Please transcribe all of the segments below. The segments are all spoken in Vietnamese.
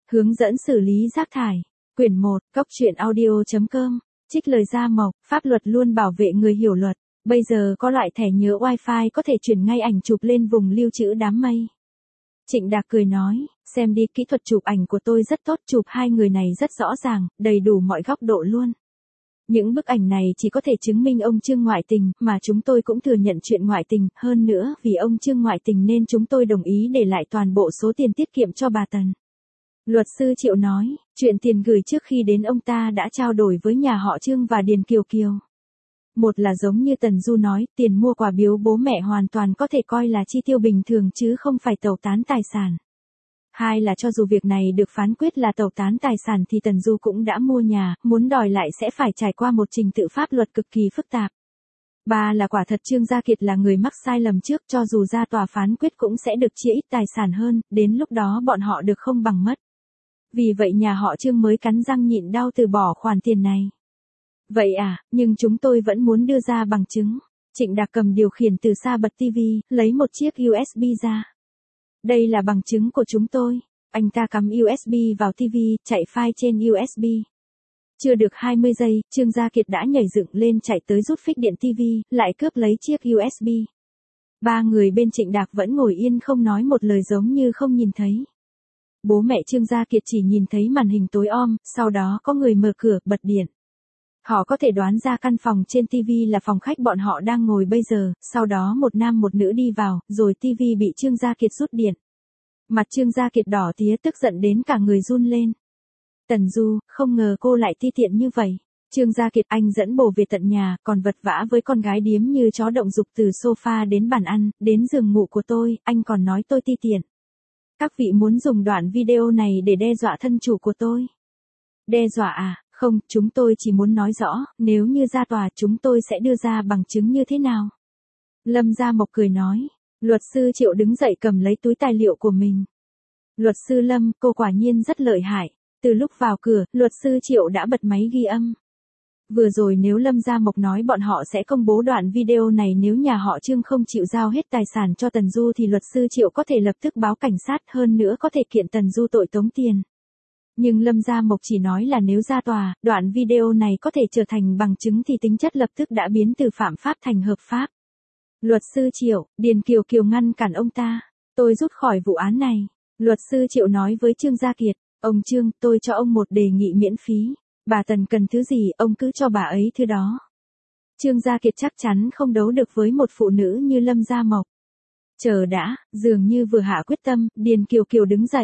Hướng dẫn xử lý rác thải. Quyển 1, Cốc truyện audio.com. Trích lời Gia Mộc, pháp luật luôn bảo vệ người hiểu luật. Bây giờ có loại thẻ nhớ Wi-Fi có thể chuyển ngay ảnh chụp lên vùng lưu trữ đám mây. Trịnh Đạc cười nói, xem đi, kỹ thuật chụp ảnh của tôi rất tốt, chụp hai người này rất rõ ràng, đầy đủ mọi góc độ luôn. Những bức ảnh này chỉ có thể chứng minh ông Trương ngoại tình, mà chúng tôi cũng thừa nhận chuyện ngoại tình, hơn nữa vì ông Trương ngoại tình nên chúng tôi đồng ý để lại toàn bộ số tiền tiết kiệm cho bà Tần. Luật sư Triệu nói, chuyện tiền gửi trước khi đến ông ta đã trao đổi với nhà họ Trương và Điền Kiều Kiều. Một là giống như Tần Du nói, tiền mua quà biếu bố mẹ hoàn toàn có thể coi là chi tiêu bình thường chứ không phải tẩu tán tài sản. Hai là cho dù việc này được phán quyết là tẩu tán tài sản thì Tần Du cũng đã mua nhà, muốn đòi lại sẽ phải trải qua một trình tự pháp luật cực kỳ phức tạp. Ba là quả thật Trương Gia Kiệt là người mắc sai lầm trước, cho dù ra tòa phán quyết cũng sẽ được chia ít tài sản hơn, đến lúc đó bọn họ được không bằng mất. Vì vậy nhà họ Trương mới cắn răng nhịn đau từ bỏ khoản tiền này. Vậy à, nhưng chúng tôi vẫn muốn đưa ra bằng chứng. Trịnh Đạc cầm điều khiển từ xa bật TV, lấy một chiếc USB ra. Đây là bằng chứng của chúng tôi. Anh ta cắm USB vào TV, chạy file trên USB. Chưa được 20 giây, Trương Gia Kiệt đã nhảy dựng lên chạy tới rút phích điện TV, lại cướp lấy chiếc USB. Ba người bên Trịnh Đạc vẫn ngồi yên không nói một lời giống như không nhìn thấy. Bố mẹ Trương Gia Kiệt chỉ nhìn thấy màn hình tối om, sau đó có người mở cửa, bật điện. Họ có thể đoán ra căn phòng trên TV là phòng khách bọn họ đang ngồi bây giờ, sau đó một nam một nữ đi vào, rồi TV bị Trương Gia Kiệt rút điện. Mặt Trương Gia Kiệt đỏ tía tức giận đến cả người run lên. Tần Du, không ngờ cô lại ti tiện như vậy. Trương Gia Kiệt, anh dẫn bồ về tận nhà, còn vật vã với con gái điếm như chó động dục từ sofa đến bàn ăn, đến giường ngủ của tôi, anh còn nói tôi ti tiện. Các vị muốn dùng đoạn video này để đe dọa thân chủ của tôi. Đe dọa à? Không, chúng tôi chỉ muốn nói rõ, nếu như ra tòa chúng tôi sẽ đưa ra bằng chứng như thế nào. Lâm Gia Mộc cười nói. Luật sư Triệu đứng dậy cầm lấy túi tài liệu của mình. Luật sư Lâm, cô quả nhiên rất lợi hại. Từ lúc vào cửa, luật sư Triệu đã bật máy ghi âm. Vừa rồi nếu Lâm Gia Mộc nói bọn họ sẽ công bố đoạn video này nếu nhà họ Trương không chịu giao hết tài sản cho Tần Du thì luật sư Triệu có thể lập tức báo cảnh sát, hơn nữa có thể kiện Tần Du tội tống tiền. Nhưng Lâm Gia Mộc chỉ nói là nếu ra tòa, đoạn video này có thể trở thành bằng chứng thì tính chất lập tức đã biến từ phạm pháp thành hợp pháp. Luật sư Triệu, Điền Kiều Kiều ngăn cản ông ta. Tôi rút khỏi vụ án này. Luật sư Triệu nói với Trương Gia Kiệt. Ông Trương, tôi cho ông một đề nghị miễn phí. Bà Tần cần thứ gì, ông cứ cho bà ấy thứ đó. Trương Gia Kiệt chắc chắn không đấu được với một phụ nữ như Lâm Gia Mộc. Chờ đã, dường như vừa hạ quyết tâm, Điền Kiều Kiều đứng dậy.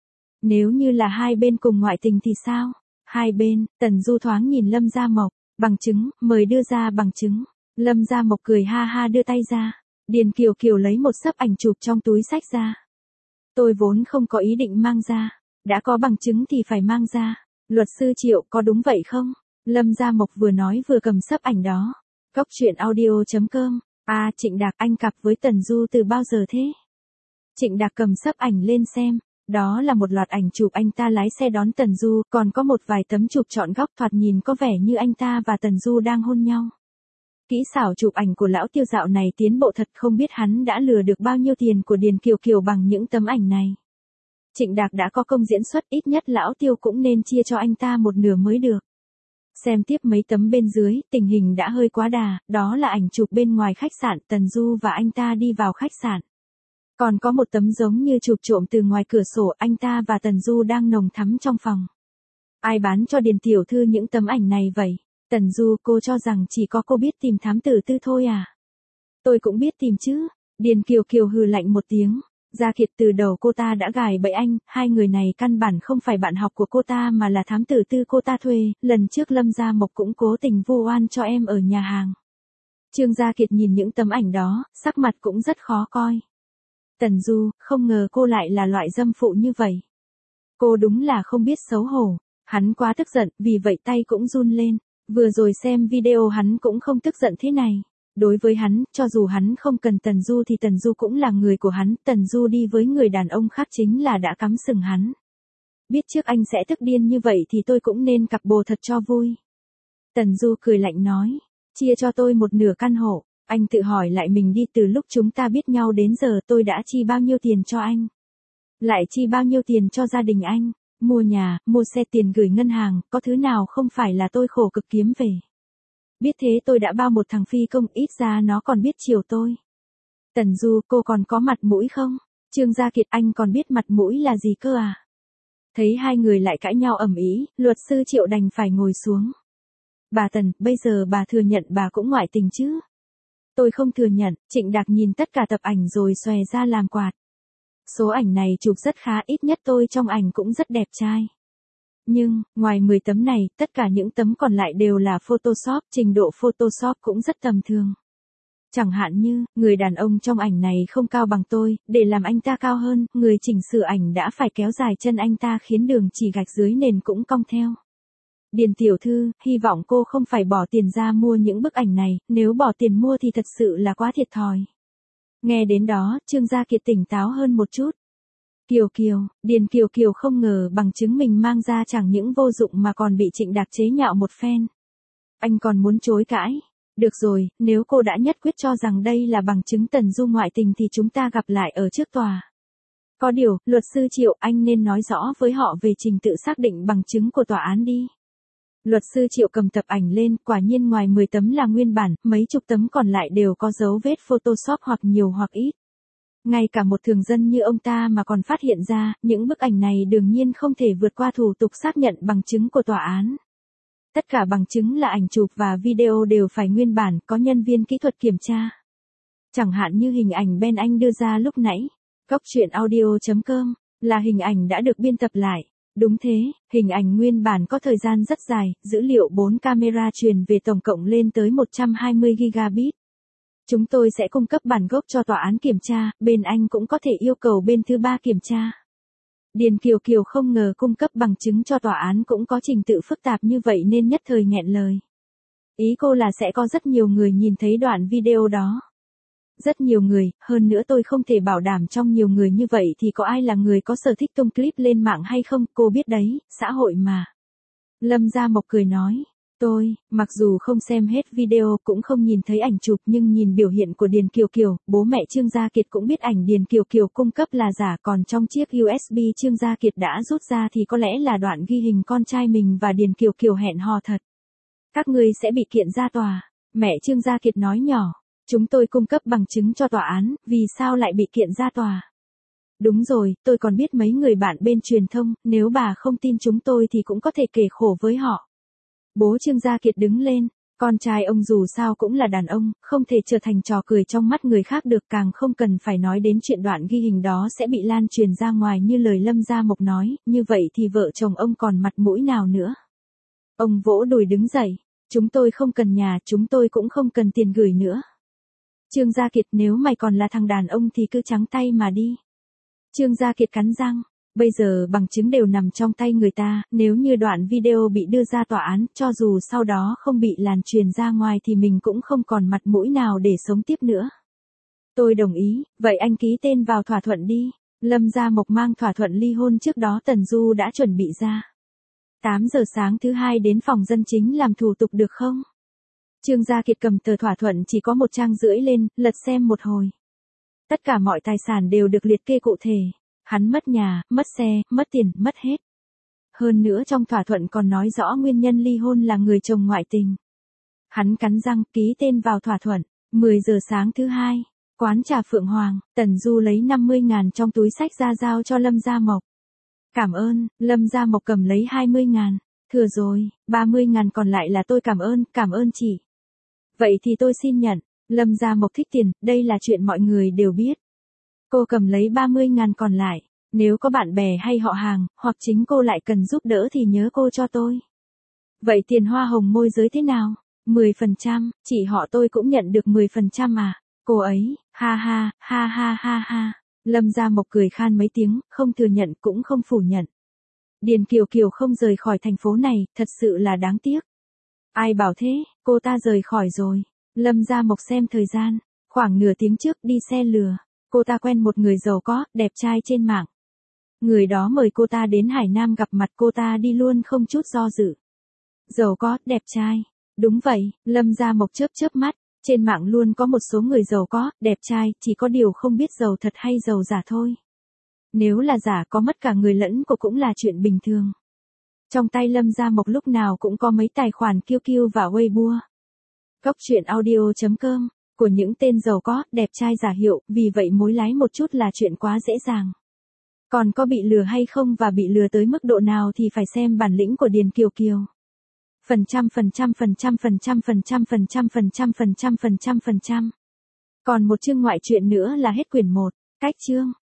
Nếu như là hai bên cùng ngoại tình thì sao? Hai bên, Tần Du thoáng nhìn Lâm Gia Mộc. Bằng chứng, mời đưa ra bằng chứng. Lâm Gia Mộc cười ha ha đưa tay ra. Điền Kiều Kiều lấy một xấp ảnh chụp trong túi xách ra. Tôi vốn không có ý định mang ra. Đã có bằng chứng thì phải mang ra. Luật sư Triệu, có đúng vậy không? Lâm Gia Mộc vừa nói vừa cầm xấp ảnh đó. Cốc truyện audio.com. À, Trịnh Đạc, anh cặp với Tần Du từ bao giờ thế? Trịnh Đạc cầm xấp ảnh lên xem. Đó là một loạt ảnh chụp anh ta lái xe đón Tần Du, còn có một vài tấm chụp trọn góc thoạt nhìn có vẻ như anh ta và Tần Du đang hôn nhau. Kỹ xảo chụp ảnh của lão Tiêu dạo này tiến bộ thật, không biết hắn đã lừa được bao nhiêu tiền của Điền Kiều Kiều bằng những tấm ảnh này. Trịnh Đạc đã có công diễn xuất, ít nhất lão Tiêu cũng nên chia cho anh ta một nửa mới được. Xem tiếp mấy tấm bên dưới, tình hình đã hơi quá đà, đó là ảnh chụp bên ngoài khách sạn, Tần Du và anh ta đi vào khách sạn. Còn có một tấm giống như chụp trộm từ ngoài cửa sổ, anh ta và Tần Du đang nồng thắm trong phòng. Ai bán cho Điền tiểu thư những tấm ảnh này vậy? Tần Du, cô cho rằng chỉ có cô biết tìm thám tử tư thôi à? Tôi cũng biết tìm chứ. Điền Kiều Kiều hừ lạnh một tiếng. Gia Kiệt, từ đầu cô ta đã gài bẫy anh, hai người này căn bản không phải bạn học của cô ta mà là thám tử tư cô ta thuê, lần trước Lâm Gia Mộc cũng cố tình vu oan cho em ở nhà hàng. Trương Gia Kiệt nhìn những tấm ảnh đó, sắc mặt cũng rất khó coi. Tần Du, không ngờ cô lại là loại dâm phụ như vậy. Cô đúng là không biết xấu hổ. Hắn quá tức giận, vì vậy tay cũng run lên. Vừa rồi xem video hắn cũng không tức giận thế này. Đối với hắn, cho dù hắn không cần Tần Du thì Tần Du cũng là người của hắn. Tần Du đi với người đàn ông khác chính là đã cắm sừng hắn. Biết trước anh sẽ tức điên như vậy thì tôi cũng nên cặp bồ thật cho vui. Tần Du cười lạnh nói. Chia cho tôi một nửa căn hộ. Anh tự hỏi lại mình đi, từ lúc chúng ta biết nhau đến giờ tôi đã chi bao nhiêu tiền cho anh. Lại chi bao nhiêu tiền cho gia đình anh. Mua nhà, mua xe, tiền gửi ngân hàng, có thứ nào không phải là tôi khổ cực kiếm về. Biết thế tôi đã bao một thằng phi công, ít ra nó còn biết chiều tôi. Tần Du, cô còn có mặt mũi không? Trương Gia Kiệt, anh còn biết mặt mũi là gì cơ à? Thấy hai người lại cãi nhau ầm ĩ, luật sư Triệu đành phải ngồi xuống. Bà Tần, bây giờ bà thừa nhận bà cũng ngoại tình chứ? Tôi không thừa nhận. Trịnh Đạc nhìn tất cả tập ảnh rồi xòe ra làm quạt. Số ảnh này chụp rất khá, ít nhất tôi trong ảnh cũng rất đẹp trai. Nhưng, ngoài 10 tấm này, tất cả những tấm còn lại đều là Photoshop, trình độ Photoshop cũng rất tầm thường. Chẳng hạn như, người đàn ông trong ảnh này không cao bằng tôi, để làm anh ta cao hơn, người chỉnh sửa ảnh đã phải kéo dài chân anh ta khiến đường chỉ gạch dưới nền cũng cong theo. Điền tiểu thư, hy vọng cô không phải bỏ tiền ra mua những bức ảnh này, nếu bỏ tiền mua thì thật sự là quá thiệt thòi. Nghe đến đó, Trương Gia Kiệt tỉnh táo hơn một chút. Kiều Kiều, Điền Kiều Kiều không ngờ bằng chứng mình mang ra chẳng những vô dụng mà còn bị Trịnh Đạc chế nhạo một phen. Anh còn muốn chối cãi. Được rồi, nếu cô đã nhất quyết cho rằng đây là bằng chứng Tần Du ngoại tình thì chúng ta gặp lại ở trước tòa. Có điều, luật sư Triệu, anh nên nói rõ với họ về trình tự xác định bằng chứng của tòa án đi. Luật sư Triệu cầm tập ảnh lên, quả nhiên ngoài 10 tấm là nguyên bản, mấy chục tấm còn lại đều có dấu vết Photoshop hoặc nhiều hoặc ít. Ngay cả một thường dân như ông ta mà còn phát hiện ra, những bức ảnh này đương nhiên không thể vượt qua thủ tục xác nhận bằng chứng của tòa án. Tất cả bằng chứng là ảnh chụp và video đều phải nguyên bản, có nhân viên kỹ thuật kiểm tra. Chẳng hạn như hình ảnh Ben Anh đưa ra lúc nãy, Cóc Truyện Audio.com, là hình ảnh đã được biên tập lại. Đúng thế, hình ảnh nguyên bản có thời gian rất dài, dữ liệu 4 camera truyền về tổng cộng lên tới 120 gigabit. Chúng tôi sẽ cung cấp bản gốc cho tòa án kiểm tra, bên Anh cũng có thể yêu cầu bên thứ ba kiểm tra. Điền Kiều Kiều không ngờ cung cấp bằng chứng cho tòa án cũng có trình tự phức tạp như vậy nên nhất thời nghẹn lời. Ý cô là sẽ có rất nhiều người nhìn thấy đoạn video đó. Rất nhiều người, hơn nữa tôi không thể bảo đảm trong nhiều người như vậy thì có ai là người có sở thích tung clip lên mạng hay không, cô biết đấy, xã hội mà. Lâm Gia Mộc cười nói, tôi, mặc dù không xem hết video cũng không nhìn thấy ảnh chụp nhưng nhìn biểu hiện của Điền Kiều Kiều, bố mẹ Trương Gia Kiệt cũng biết ảnh Điền Kiều Kiều cung cấp là giả, còn trong chiếc USB Trương Gia Kiệt đã rút ra thì có lẽ là đoạn ghi hình con trai mình và Điền Kiều Kiều hẹn hò thật. Các ngươi sẽ bị kiện ra tòa, mẹ Trương Gia Kiệt nói nhỏ. Chúng tôi cung cấp bằng chứng cho tòa án, vì sao lại bị kiện ra tòa? Đúng rồi, tôi còn biết mấy người bạn bên truyền thông, nếu bà không tin chúng tôi thì cũng có thể kể khổ với họ. Bố Trương Gia Kiệt đứng lên, con trai ông dù sao cũng là đàn ông, không thể trở thành trò cười trong mắt người khác được, càng không cần phải nói đến chuyện đoạn ghi hình đó sẽ bị lan truyền ra ngoài như lời Lâm Gia Mộc nói, như vậy thì vợ chồng ông còn mặt mũi nào nữa. Ông vỗ đùi đứng dậy, chúng tôi không cần nhà, chúng tôi cũng không cần tiền gửi nữa. Trương Gia Kiệt, nếu mày còn là thằng đàn ông thì cứ trắng tay mà đi. Trương Gia Kiệt cắn răng, bây giờ bằng chứng đều nằm trong tay người ta, nếu như đoạn video bị đưa ra tòa án, cho dù sau đó không bị lan truyền ra ngoài thì mình cũng không còn mặt mũi nào để sống tiếp nữa. Tôi đồng ý, vậy anh ký tên vào thỏa thuận đi. Lâm Gia Mộc mang thỏa thuận ly hôn trước đó Tần Du đã chuẩn bị ra. 8 giờ sáng thứ hai đến phòng dân chính làm thủ tục được không? Trương Gia Kiệt cầm tờ thỏa thuận chỉ có 1 trang rưỡi lên, lật xem một hồi. Tất cả mọi tài sản đều được liệt kê cụ thể. Hắn mất nhà, mất xe, mất tiền, mất hết. Hơn nữa trong thỏa thuận còn nói rõ nguyên nhân ly hôn là người chồng ngoại tình. Hắn cắn răng ký tên vào thỏa thuận. 10 giờ sáng thứ hai, quán trà Phượng Hoàng, Tần Du lấy 50.000 trong túi xách ra giao cho Lâm Gia Mộc. Cảm ơn, Lâm Gia Mộc cầm lấy 20.000. Thừa rồi, 30.000 còn lại là tôi cảm ơn chị. Vậy thì tôi xin nhận. Lâm Gia Mộc thích tiền, đây là chuyện mọi người đều biết. Cô cầm lấy 30.000 còn lại. Nếu có bạn bè hay họ hàng, hoặc chính cô lại cần giúp đỡ thì nhớ cô cho tôi. Vậy tiền hoa hồng môi giới thế nào? 10%, chị họ tôi cũng nhận được 10% à? Cô ấy, ha ha, ha ha ha ha. Lâm Gia Mộc cười khan mấy tiếng, không thừa nhận cũng không phủ nhận. Điền Kiều Kiều không rời khỏi thành phố này, thật sự là đáng tiếc. Ai bảo thế, cô ta rời khỏi rồi. Lâm Gia Mộc xem thời gian, khoảng nửa tiếng trước đi xe lừa. Cô ta quen một người giàu có, đẹp trai trên mạng. Người đó mời cô ta đến Hải Nam gặp mặt, cô ta đi luôn không chút do dự. Giàu có, đẹp trai. Đúng vậy, Lâm Gia Mộc chớp chớp mắt. Trên mạng luôn có một số người giàu có, đẹp trai, chỉ có điều không biết giàu thật hay giàu giả thôi. Nếu là giả có mất cả người lẫn của cũng là chuyện bình thường. Trong tay Lâm Gia Mộc lúc nào cũng có mấy tài khoản QQ và Weibo. Góc truyện audio.com, của những tên giàu có, đẹp trai giả hiệu, vì vậy mối lái một chút là chuyện quá dễ dàng. Còn có bị lừa hay không và bị lừa tới mức độ nào thì phải xem bản lĩnh của Điền Kiều Kiều. Còn một chương ngoại truyện nữa là hết quyển 1, cách chương.